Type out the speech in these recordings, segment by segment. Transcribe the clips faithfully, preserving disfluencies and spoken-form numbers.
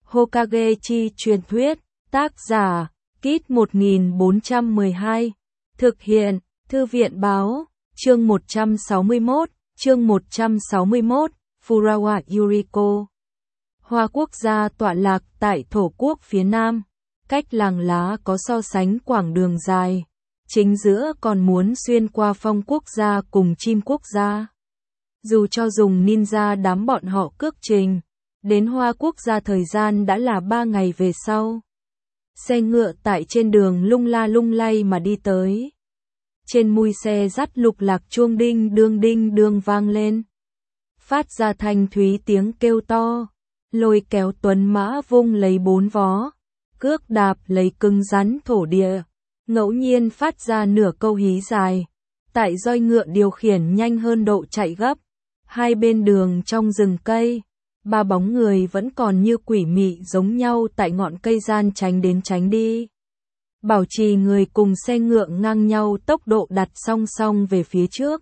Hokage chi truyền thuyết, tác giả, Kit một nghìn bốn trăm mười hai, thực hiện, Thư viện báo, chương một trăm sáu mươi mốt, chương một trăm sáu mươi mốt, Furawa Yuriko. Hoa quốc gia tọa lạc tại thổ quốc phía nam, cách làng lá có so sánh quãng đường dài, chính giữa còn muốn xuyên qua phong quốc gia cùng chim quốc gia. Dù cho dùng ninja đám bọn họ cước trình, đến Hoa quốc gia thời gian đã là ba ngày về sau. Xe ngựa tại trên đường lung la lung lay mà đi tới. Trên mui xe dắt lục lạc chuông đinh đương đinh đương vang lên. Phát ra thanh thúy tiếng kêu to, lôi kéo tuấn mã vung lấy bốn vó, cước đạp lấy cứng rắn thổ địa, ngẫu nhiên phát ra nửa câu hí dài. Tại roi ngựa điều khiển nhanh hơn độ chạy gấp, hai bên đường trong rừng cây, ba bóng người vẫn còn như quỷ mị giống nhau tại ngọn cây gian tránh đến tránh đi. Bảo trì người cùng xe ngựa ngang nhau tốc độ đặt song song về phía trước.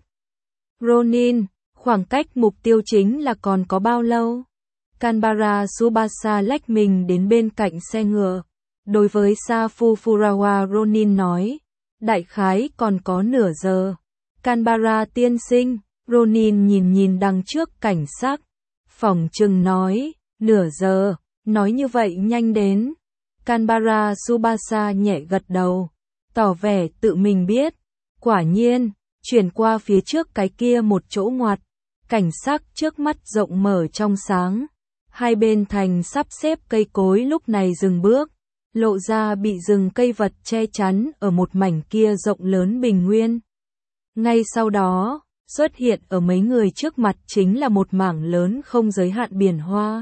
Ronin, khoảng cách mục tiêu chính là còn có bao lâu? Kanbara Tsubasa lách mình đến bên cạnh xe ngựa. Đối với Safu Furawa Ronin nói, đại khái còn có nửa giờ. Kanbara tiên sinh, Ronin nhìn nhìn đằng trước cảnh sát. Phỏng chừng nói, nửa giờ, nói như vậy nhanh đến. Kanbara Tsubasa nhẹ gật đầu, tỏ vẻ tự mình biết. Quả nhiên, chuyển qua phía trước cái kia một chỗ ngoặt, cảnh sắc trước mắt rộng mở trong sáng. Hai bên thành sắp xếp cây cối lúc này dừng bước, lộ ra bị rừng cây vật che chắn ở một mảnh kia rộng lớn bình nguyên. Ngay sau đó, xuất hiện ở mấy người trước mặt chính là một mảng lớn không giới hạn biển hoa.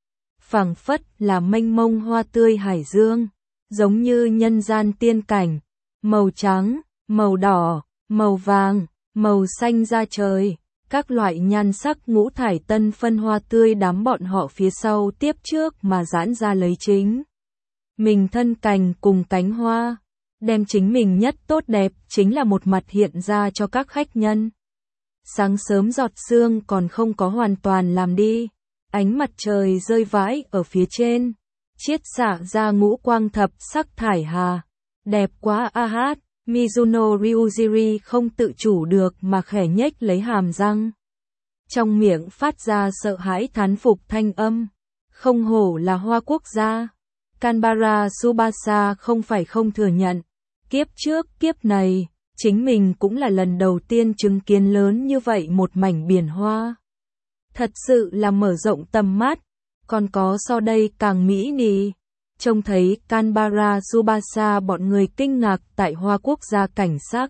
Phảng phất là mênh mông hoa tươi hải dương, giống như nhân gian tiên cảnh, màu trắng, màu đỏ, màu vàng, màu xanh da trời, các loại nhan sắc ngũ thải tân phân hoa tươi đám bọn họ phía sau tiếp trước mà giãn ra lấy chính mình thân cành cùng cánh hoa, đem chính mình nhất tốt đẹp chính là một mặt hiện ra cho các khách nhân. Sáng sớm giọt sương còn không có hoàn toàn làm đi, ánh mặt trời rơi vãi ở phía trên, chiết xạ ra ngũ quang thập sắc thải hà, đẹp quá a hát. Mizuno Ryujiri không tự chủ được mà khẽ nhếch lấy hàm răng. Trong miệng phát ra sợ hãi thán phục thanh âm, không hổ là Hoa quốc gia. Kanbara Tsubasa không phải không thừa nhận, kiếp trước kiếp này, chính mình cũng là lần đầu tiên chứng kiến lớn như vậy một mảnh biển hoa. Thật sự là mở rộng tầm mắt, còn có so đây càng mỹ nì. Trông thấy Kanbara Tsubasa bọn người kinh ngạc tại Hoa quốc gia cảnh sắc.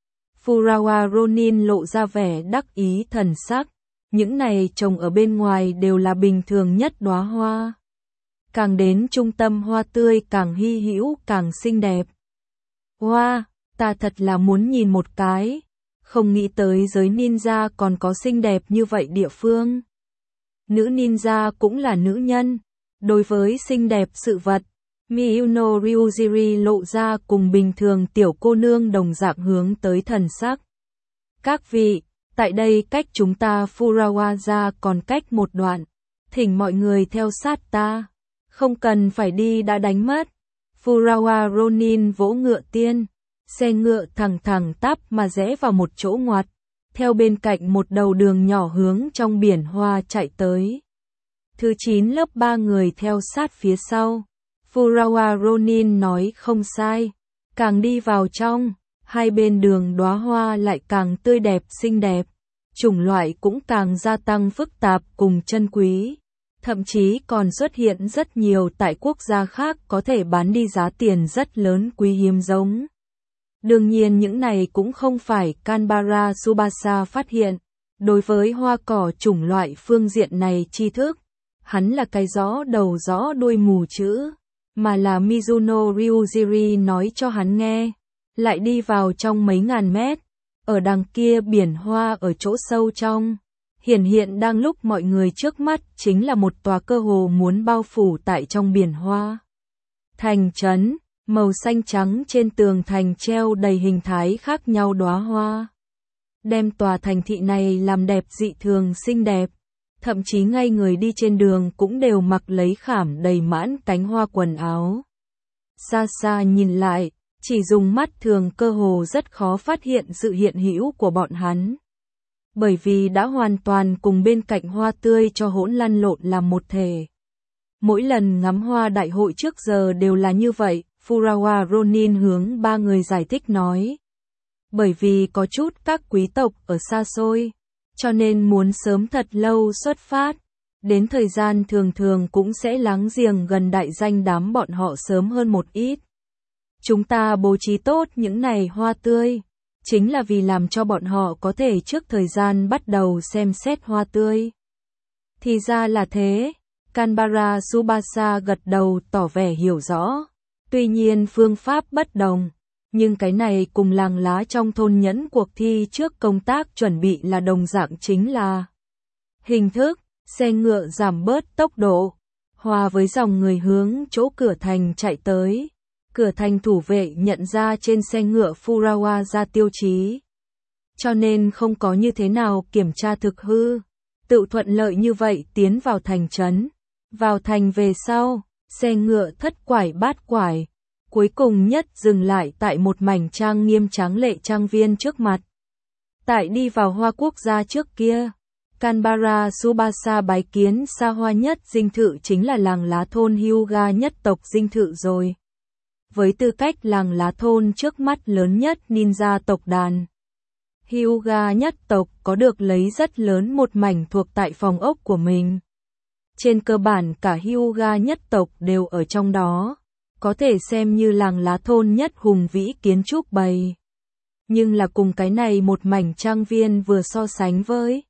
Furawa Ronin lộ ra vẻ đắc ý thần sắc, những này trồng ở bên ngoài đều là bình thường nhất đóa hoa. Càng đến trung tâm hoa tươi càng hy hữu càng xinh đẹp. Hoa, ta thật là muốn nhìn một cái, không nghĩ tới giới ninja còn có xinh đẹp như vậy địa phương. Nữ ninja cũng là nữ nhân. Đối với xinh đẹp sự vật, Mizuno Ryujiri lộ ra cùng bình thường tiểu cô nương đồng dạng hướng tới thần sắc. Các vị, tại đây cách chúng ta Furawa ra còn cách một đoạn, thỉnh mọi người theo sát ta, không cần phải đi đã đánh mất. Furawa Ronin vỗ ngựa tiên, xe ngựa thẳng thẳng tắp mà rẽ vào một chỗ ngoặt, theo bên cạnh một đầu đường nhỏ hướng trong biển hoa chạy tới. Thứ chín lớp ba người theo sát phía sau. Furawa Ronin nói không sai. Càng đi vào trong, hai bên đường đóa hoa lại càng tươi đẹp xinh đẹp. Chủng loại cũng càng gia tăng phức tạp cùng chân quý. Thậm chí còn xuất hiện rất nhiều tại quốc gia khác có thể bán đi giá tiền rất lớn quý hiếm giống. Đương nhiên những này cũng không phải Kanbara Tsubasa phát hiện. Đối với hoa cỏ chủng loại phương diện này tri thức, hắn là cái rõ đầu rõ đuôi mù chữ, mà là Mizuno Ryujiri nói cho hắn nghe. Lại đi vào trong mấy ngàn mét, ở đằng kia biển hoa ở chỗ sâu trong, hiển hiện đang lúc mọi người trước mắt chính là một tòa cơ hồ muốn bao phủ tại trong biển hoa. Thành trấn, màu xanh trắng trên tường thành treo đầy hình thái khác nhau đóa hoa. Đem tòa thành thị này làm đẹp dị thường xinh đẹp. thậm chí ngay người đi trên đường cũng đều mặc lấy khảm đầy mãn cánh hoa quần áo. Xa xa nhìn lại, chỉ dùng mắt thường cơ hồ rất khó phát hiện sự hiện hữu của bọn hắn. Bởi vì đã hoàn toàn cùng bên cạnh hoa tươi cho hỗn lăn lộn làm một thể. Mỗi lần ngắm hoa đại hội trước giờ đều là như vậy, Furukawa Ronin hướng ba người giải thích nói. Bởi vì có chút các quý tộc ở xa xôi, cho nên muốn sớm thật lâu xuất phát. Đến thời gian thường thường cũng sẽ láng giềng gần đại danh đám bọn họ sớm hơn một ít. Chúng ta bố trí tốt những này hoa tươi, chính là vì làm cho bọn họ có thể trước thời gian bắt đầu xem xét hoa tươi. Thì ra là thế, Kanbara Tsubasa gật đầu tỏ vẻ hiểu rõ. Tuy nhiên phương pháp bất đồng, nhưng cái này cùng làng lá trong thôn nhẫn cuộc thi trước công tác chuẩn bị là đồng dạng, chính là hình thức, xe ngựa giảm bớt tốc độ, hòa với dòng người hướng chỗ cửa thành chạy tới. Cửa thành thủ vệ nhận ra trên xe ngựa Furukawa ra tiêu chí. Cho nên không có như thế nào kiểm tra thực hư. Tự thuận lợi như vậy tiến vào thành trấn. Vào thành về sau, xe ngựa thất quải bát quải. Cuối cùng nhất dừng lại tại một mảnh trang nghiêm tráng lệ trang viên trước mặt. Tại đi vào hoa quốc gia trước kia, Kanbara Tsubasa bái kiến xa hoa nhất dinh thự chính là làng lá thôn Hyuga nhất tộc dinh thự rồi. Với tư cách làng lá thôn trước mắt lớn nhất ninja tộc đàn, Hyuga nhất tộc có được lấy rất lớn một mảnh thuộc tại phòng ốc của mình. Trên cơ bản cả Hyuga nhất tộc đều ở trong đó, có thể xem như làng lá thôn nhất hùng vĩ kiến trúc bày. Nhưng là cùng cái này một mảnh trang viên vừa so sánh với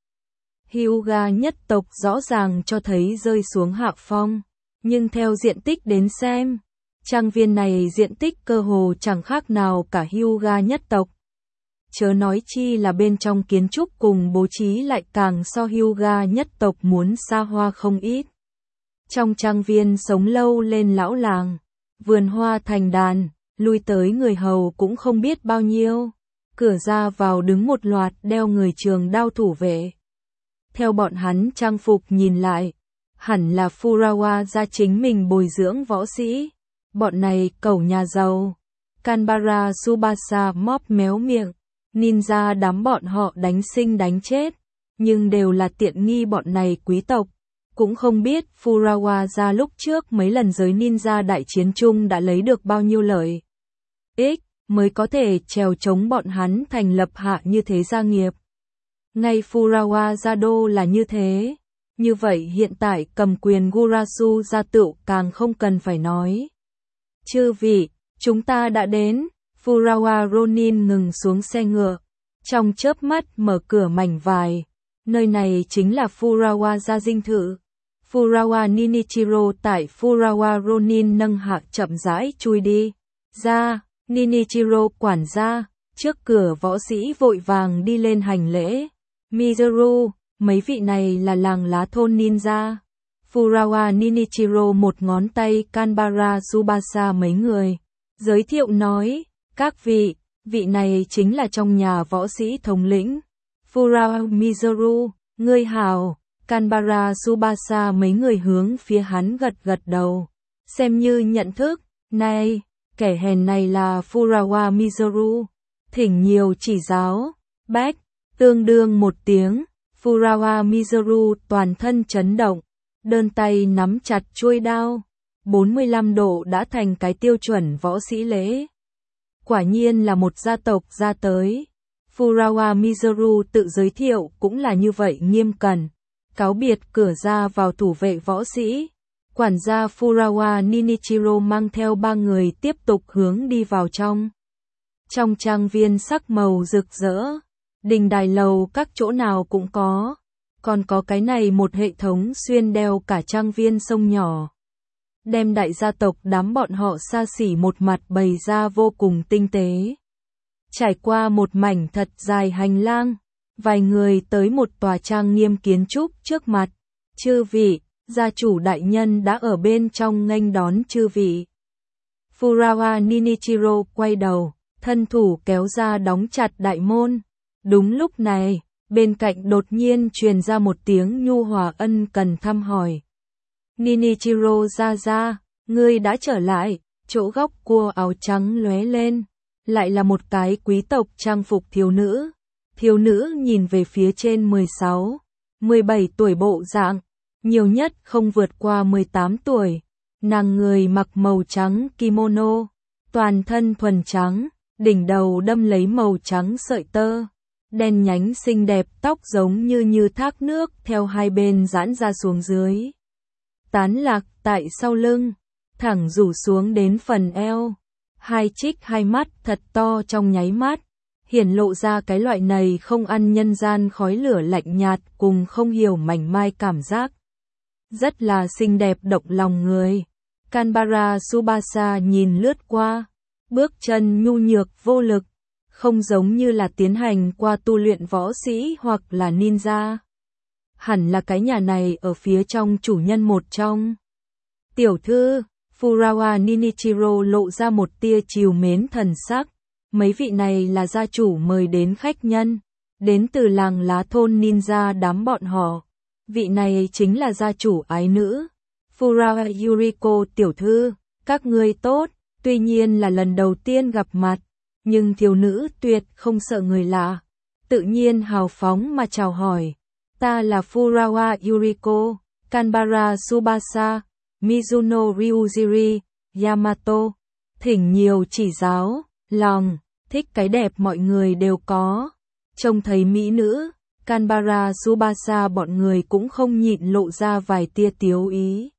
Hyuga nhất tộc rõ ràng cho thấy rơi xuống hạ phong, nhưng theo diện tích đến xem, trang viên này diện tích cơ hồ chẳng khác nào cả Hyuga nhất tộc. Chớ nói chi là bên trong kiến trúc cùng bố trí lại càng so Hyuga nhất tộc muốn xa hoa không ít. Trong trang viên sống lâu lên lão làng, vườn hoa thành đàn, lui tới người hầu cũng không biết bao nhiêu. Cửa ra vào đứng một loạt đeo người trường đao thủ vệ. Theo bọn hắn trang phục nhìn lại, hẳn là Furukawa ra chính mình bồi dưỡng võ sĩ. Bọn này cẩu nhà giàu. Kanbara Tsubasa móp méo miệng. Ninja đám bọn họ đánh sinh đánh chết, nhưng đều là tiện nghi bọn này quý tộc. Cũng không biết Furukawa ra lúc trước mấy lần giới ninja đại chiến chung đã lấy được bao nhiêu lợi ích mới có thể trèo chống bọn hắn thành lập hạ như thế gia nghiệp. Ngay Furukawa gia đô là như thế. Như vậy hiện tại cầm quyền Gurasu gia tựu càng không cần phải nói. Chư vị, chúng ta đã đến. Furukawa Ronin ngừng xuống xe ngựa, trong chớp mắt mở cửa mảnh vải. Nơi này chính là Furukawa gia dinh thự. Furukawa Ninichiro tại Furukawa Ronin nâng hạ chậm rãi chui đi. Ra, Ninichiro quản gia, trước cửa võ sĩ vội vàng đi lên hành lễ. Mizoru, mấy vị này là làng lá thôn ninja. Furukawa Ninichiro một ngón tay Kanbara Tsubasa mấy người. Giới thiệu nói, các vị, vị này chính là trong nhà võ sĩ thống lĩnh. Furukawa Mizoru, ngươi hào. Kanbara Tsubasa mấy người hướng phía hắn gật gật đầu. Xem như nhận thức, này, kẻ hèn này là Furukawa Mizoru. Thỉnh nhiều chỉ giáo, bách, tương đương một tiếng. Furukawa Mizoru toàn thân chấn động, đơn tay nắm chặt chuôi đao. bốn mươi lăm độ đã thành cái tiêu chuẩn võ sĩ lễ. Quả nhiên là một gia tộc ra tới. Furukawa Mizoru tự giới thiệu cũng là như vậy nghiêm cẩn. Cáo biệt cửa ra vào thủ vệ võ sĩ. Quản gia Furukawa Ninichiro mang theo ba người tiếp tục hướng đi vào trong. Trong trang viên sắc màu rực rỡ, đình đài lầu các chỗ nào cũng có. Còn có cái này một hệ thống xuyên đeo cả trang viên sông nhỏ. Đem đại gia tộc đám bọn họ xa xỉ một mặt bày ra vô cùng tinh tế. Trải qua một mảnh thật dài hành lang, vài người tới một tòa trang nghiêm kiến trúc trước mặt. Chư vị, gia chủ đại nhân đã ở bên trong nghênh đón chư vị. Furukawa Ninichiro quay đầu, thân thủ kéo ra đóng chặt đại môn. Đúng lúc này, bên cạnh đột nhiên truyền ra một tiếng nhu hòa ân cần thăm hỏi. Ninichiro ra ra, ngươi đã trở lại, chỗ góc cua áo trắng lóe lên, lại là một cái quý tộc trang phục thiếu nữ. Thiếu nữ nhìn về phía trên mười sáu, mười bảy tuổi bộ dạng, nhiều nhất không vượt qua mười tám tuổi. Nàng người mặc màu trắng kimono, toàn thân thuần trắng, đỉnh đầu đâm lấy màu trắng sợi tơ, đen nhánh xinh đẹp, tóc giống như như thác nước theo hai bên giãn ra xuống dưới. Tán lạc tại sau lưng, thẳng rủ xuống đến phần eo, hai trích hai mắt thật to trong nháy mắt, hiển lộ ra cái loại này không ăn nhân gian khói lửa lạnh nhạt cùng không hiểu mảnh mai cảm giác. Rất là xinh đẹp động lòng người. Kanbara Tsubasa nhìn lướt qua, bước chân nhu nhược vô lực, không giống như là tiến hành qua tu luyện võ sĩ hoặc là ninja. Hẳn là cái nhà này ở phía trong chủ nhân một trong. Tiểu thư, Furawa Ninichiro lộ ra một tia trìu mến thần sắc. Mấy vị này là gia chủ mời đến khách nhân, đến từ làng lá thôn ninja đám bọn họ. Vị này chính là gia chủ ái nữ. Furawa Yuriko tiểu thư, các ngươi tốt, tuy nhiên là lần đầu tiên gặp mặt, nhưng thiếu nữ tuyệt không sợ người lạ, tự nhiên hào phóng mà chào hỏi. Ta là Furawa Yuriko, Kanbara Tsubasa, Mizuno Ryujiri, Yamato, thỉnh nhiều chỉ giáo, lòng, thích cái đẹp mọi người đều có. Trông thấy mỹ nữ, Kanbara Tsubasa bọn người cũng không nhịn lộ ra vài tia tiếu ý.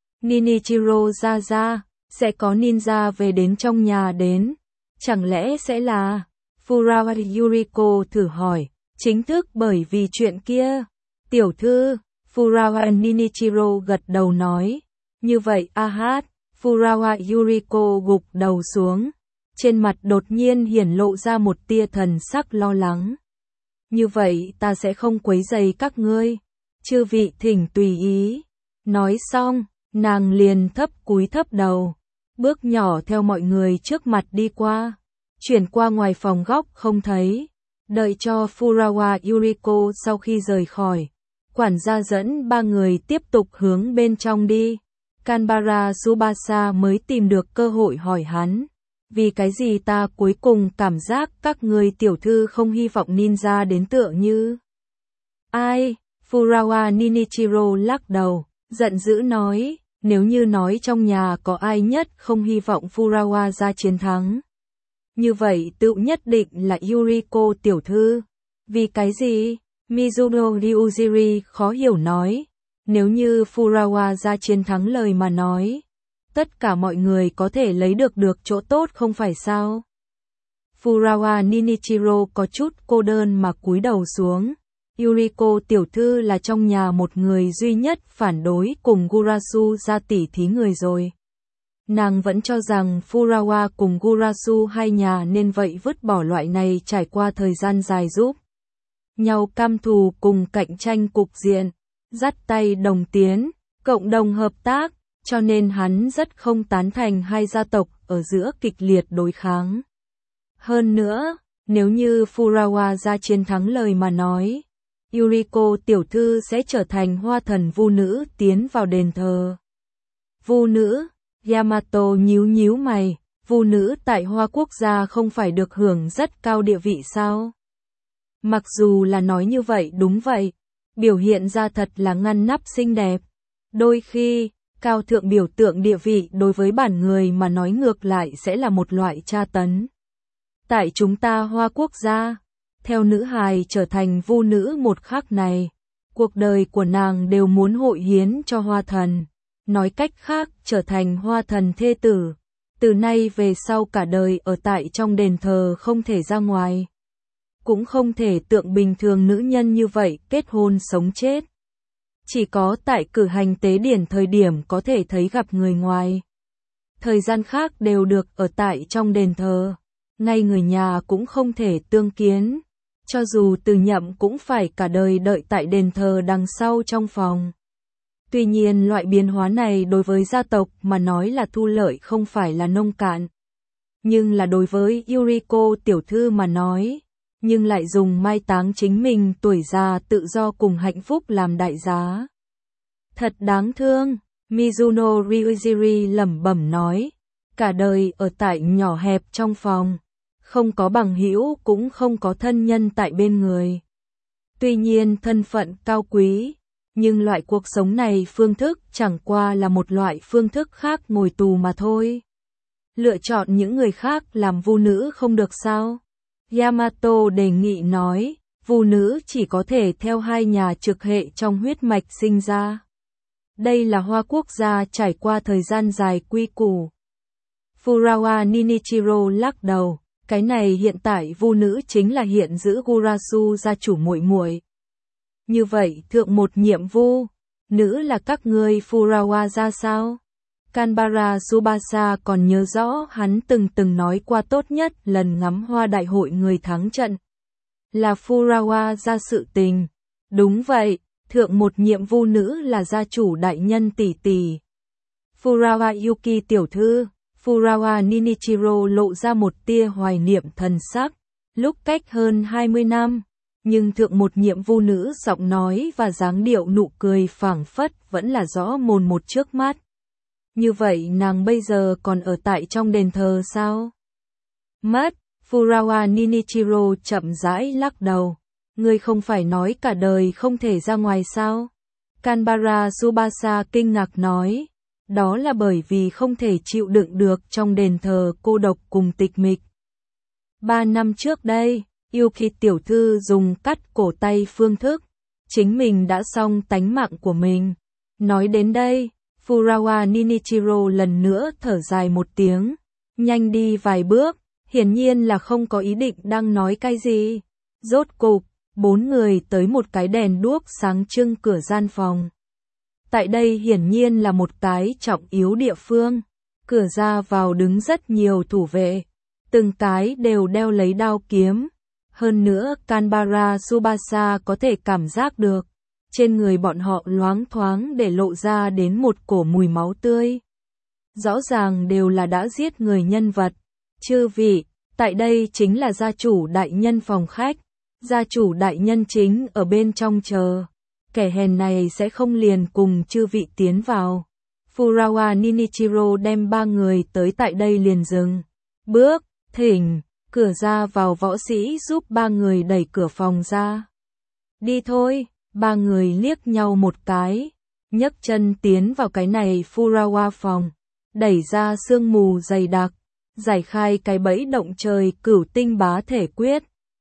Ninichiro ra ra, sẽ có ninja về đến trong nhà đến, chẳng lẽ sẽ là? Furawa Yuriko thử hỏi, chính thức bởi vì chuyện kia. Tiểu thư, Furawa Ninichiro gật đầu nói, như vậy a hát, Furawa Yuriko gục đầu xuống, trên mặt đột nhiên hiển lộ ra một tia thần sắc lo lắng. Như vậy ta sẽ không quấy rầy các ngươi, chư vị thỉnh tùy ý. Nói xong, nàng liền thấp cúi thấp đầu, bước nhỏ theo mọi người trước mặt đi qua, chuyển qua ngoài phòng góc không thấy. Đợi cho Furawa Yuriko sau khi rời khỏi, quản gia dẫn ba người tiếp tục hướng bên trong đi. Kanbara Tsubasa mới tìm được cơ hội hỏi hắn, vì cái gì ta cuối cùng cảm giác các người tiểu thư không hy vọng ninja đến tựa như. Ai? Furawa Ninichiro lắc đầu, giận dữ nói, nếu như nói trong nhà có ai nhất không hy vọng Furawa ra chiến thắng, như vậy tự nhất định là Yuriko tiểu thư. Vì cái gì? Mizuno Ryujiri khó hiểu nói, nếu như Furawa ra chiến thắng lời mà nói, tất cả mọi người có thể lấy được được chỗ tốt không phải sao? Furawa Ninichiro có chút cô đơn mà cúi đầu xuống. Yuriko tiểu thư là trong nhà một người duy nhất phản đối cùng Gurasu ra tỉ thí người rồi. Nàng vẫn cho rằng Furawa cùng Gurasu hai nhà nên vậy vứt bỏ loại này trải qua thời gian dài giúp nhau cam thù cùng cạnh tranh cục diện, dắt tay đồng tiến, cộng đồng hợp tác, cho nên hắn rất không tán thành hai gia tộc ở giữa kịch liệt đối kháng. Hơn nữa, nếu như Furawa ra chiến thắng lời mà nói, Yuriko tiểu thư sẽ trở thành hoa thần vu nữ tiến vào đền thờ. Vu nữ, Yamato nhíu nhíu mày, vu nữ tại Hoa quốc gia không phải được hưởng rất cao địa vị sao? Mặc dù là nói như vậy đúng vậy, biểu hiện ra thật là ngăn nắp xinh đẹp. Đôi khi, cao thượng biểu tượng địa vị đối với bản người mà nói ngược lại sẽ là một loại tra tấn. Tại chúng ta Hoa quốc gia, theo nữ hài trở thành vu nữ một khắc này, cuộc đời của nàng đều muốn hội hiến cho hoa thần. Nói cách khác, trở thành hoa thần thê tử. Từ nay về sau cả đời ở tại trong đền thờ không thể ra ngoài. Cũng không thể tượng bình thường nữ nhân như vậy kết hôn sống chết. Chỉ có tại cử hành tế điển thời điểm có thể thấy gặp người ngoài. Thời gian khác đều được ở tại trong đền thờ. Ngay người nhà cũng không thể tương kiến. Cho dù từ nhậm cũng phải cả đời đợi tại đền thờ đằng sau trong phòng. Tuy nhiên loại biến hóa này đối với gia tộc mà nói là thu lợi không phải là nông cạn. Nhưng là đối với Yuriko tiểu thư mà nói, nhưng lại dùng mai táng chính mình tuổi già tự do cùng hạnh phúc làm đại giá. Thật đáng thương, Mizuno Ryujiri lẩm bẩm nói, cả đời ở tại nhỏ hẹp trong phòng, không có bằng hữu cũng không có thân nhân tại bên người. Tuy nhiên thân phận cao quý, nhưng loại cuộc sống này phương thức chẳng qua là một loại phương thức khác ngồi tù mà thôi. Lựa chọn những người khác làm vu nữ không được sao? Yamato đề nghị nói, vu nữ chỉ có thể theo hai nhà trực hệ trong huyết mạch sinh ra. Đây là Hoa quốc gia trải qua thời gian dài quy củ. Furukawa Ninichiro lắc đầu, cái này hiện tại vu nữ chính là hiện giữ Gurasu gia chủ muội muội. Như vậy thượng một nhiệm vu, nữ là các ngươi Furukawa ra sao? Kanbara Tsubasa còn nhớ rõ hắn từng từng nói qua tốt nhất lần ngắm hoa đại hội người thắng trận. Là Furukawa ra sự tình. Đúng vậy, thượng một nhiệm vu nữ là gia chủ đại nhân tỷ tỷ. Furukawa Yuki tiểu thư, Furukawa Ninichiro lộ ra một tia hoài niệm thần sắc. Lúc cách hơn hai mươi năm, nhưng thượng một nhiệm vu nữ giọng nói và dáng điệu nụ cười phảng phất vẫn là rõ mồn một trước mắt. Như vậy nàng bây giờ còn ở tại trong đền thờ sao? Mất, Furukawa Ninichiro chậm rãi lắc đầu. Ngươi không phải nói cả đời không thể ra ngoài sao? Kanbara Tsubasa kinh ngạc nói. Đó là bởi vì không thể chịu đựng được trong đền thờ cô độc cùng tịch mịch. Ba năm trước đây, Yuki tiểu thư dùng cắt cổ tay phương thức. Chính mình đã xong tánh mạng của mình. Nói đến đây, Furukawa Ninichiro lần nữa thở dài một tiếng, nhanh đi vài bước, hiển nhiên là không có ý định đang nói cái gì. Rốt cục, bốn người tới một cái đèn đuốc sáng trưng cửa gian phòng. Tại đây hiển nhiên là một cái trọng yếu địa phương, cửa ra vào đứng rất nhiều thủ vệ, từng cái đều đeo lấy đao kiếm. Hơn nữa Kanbara Tsubasa có thể cảm giác được. Trên người bọn họ loáng thoáng để lộ ra đến một cổ mùi máu tươi. Rõ ràng đều là đã giết người nhân vật. Chư vị, tại đây chính là gia chủ đại nhân phòng khách. Gia chủ đại nhân chính ở bên trong chờ. Kẻ hèn này sẽ không liền cùng chư vị tiến vào. Furukawa Ninichiro đem ba người tới tại đây liền dừng. Bước, thỉnh, cửa ra vào võ sĩ giúp ba người đẩy cửa phòng ra. Đi thôi. Ba người liếc nhau một cái, nhấc chân tiến vào cái này Furukawa phòng, đẩy ra sương mù dày đặc, giải khai cái bẫy động trời cửu tinh bá thể quyết.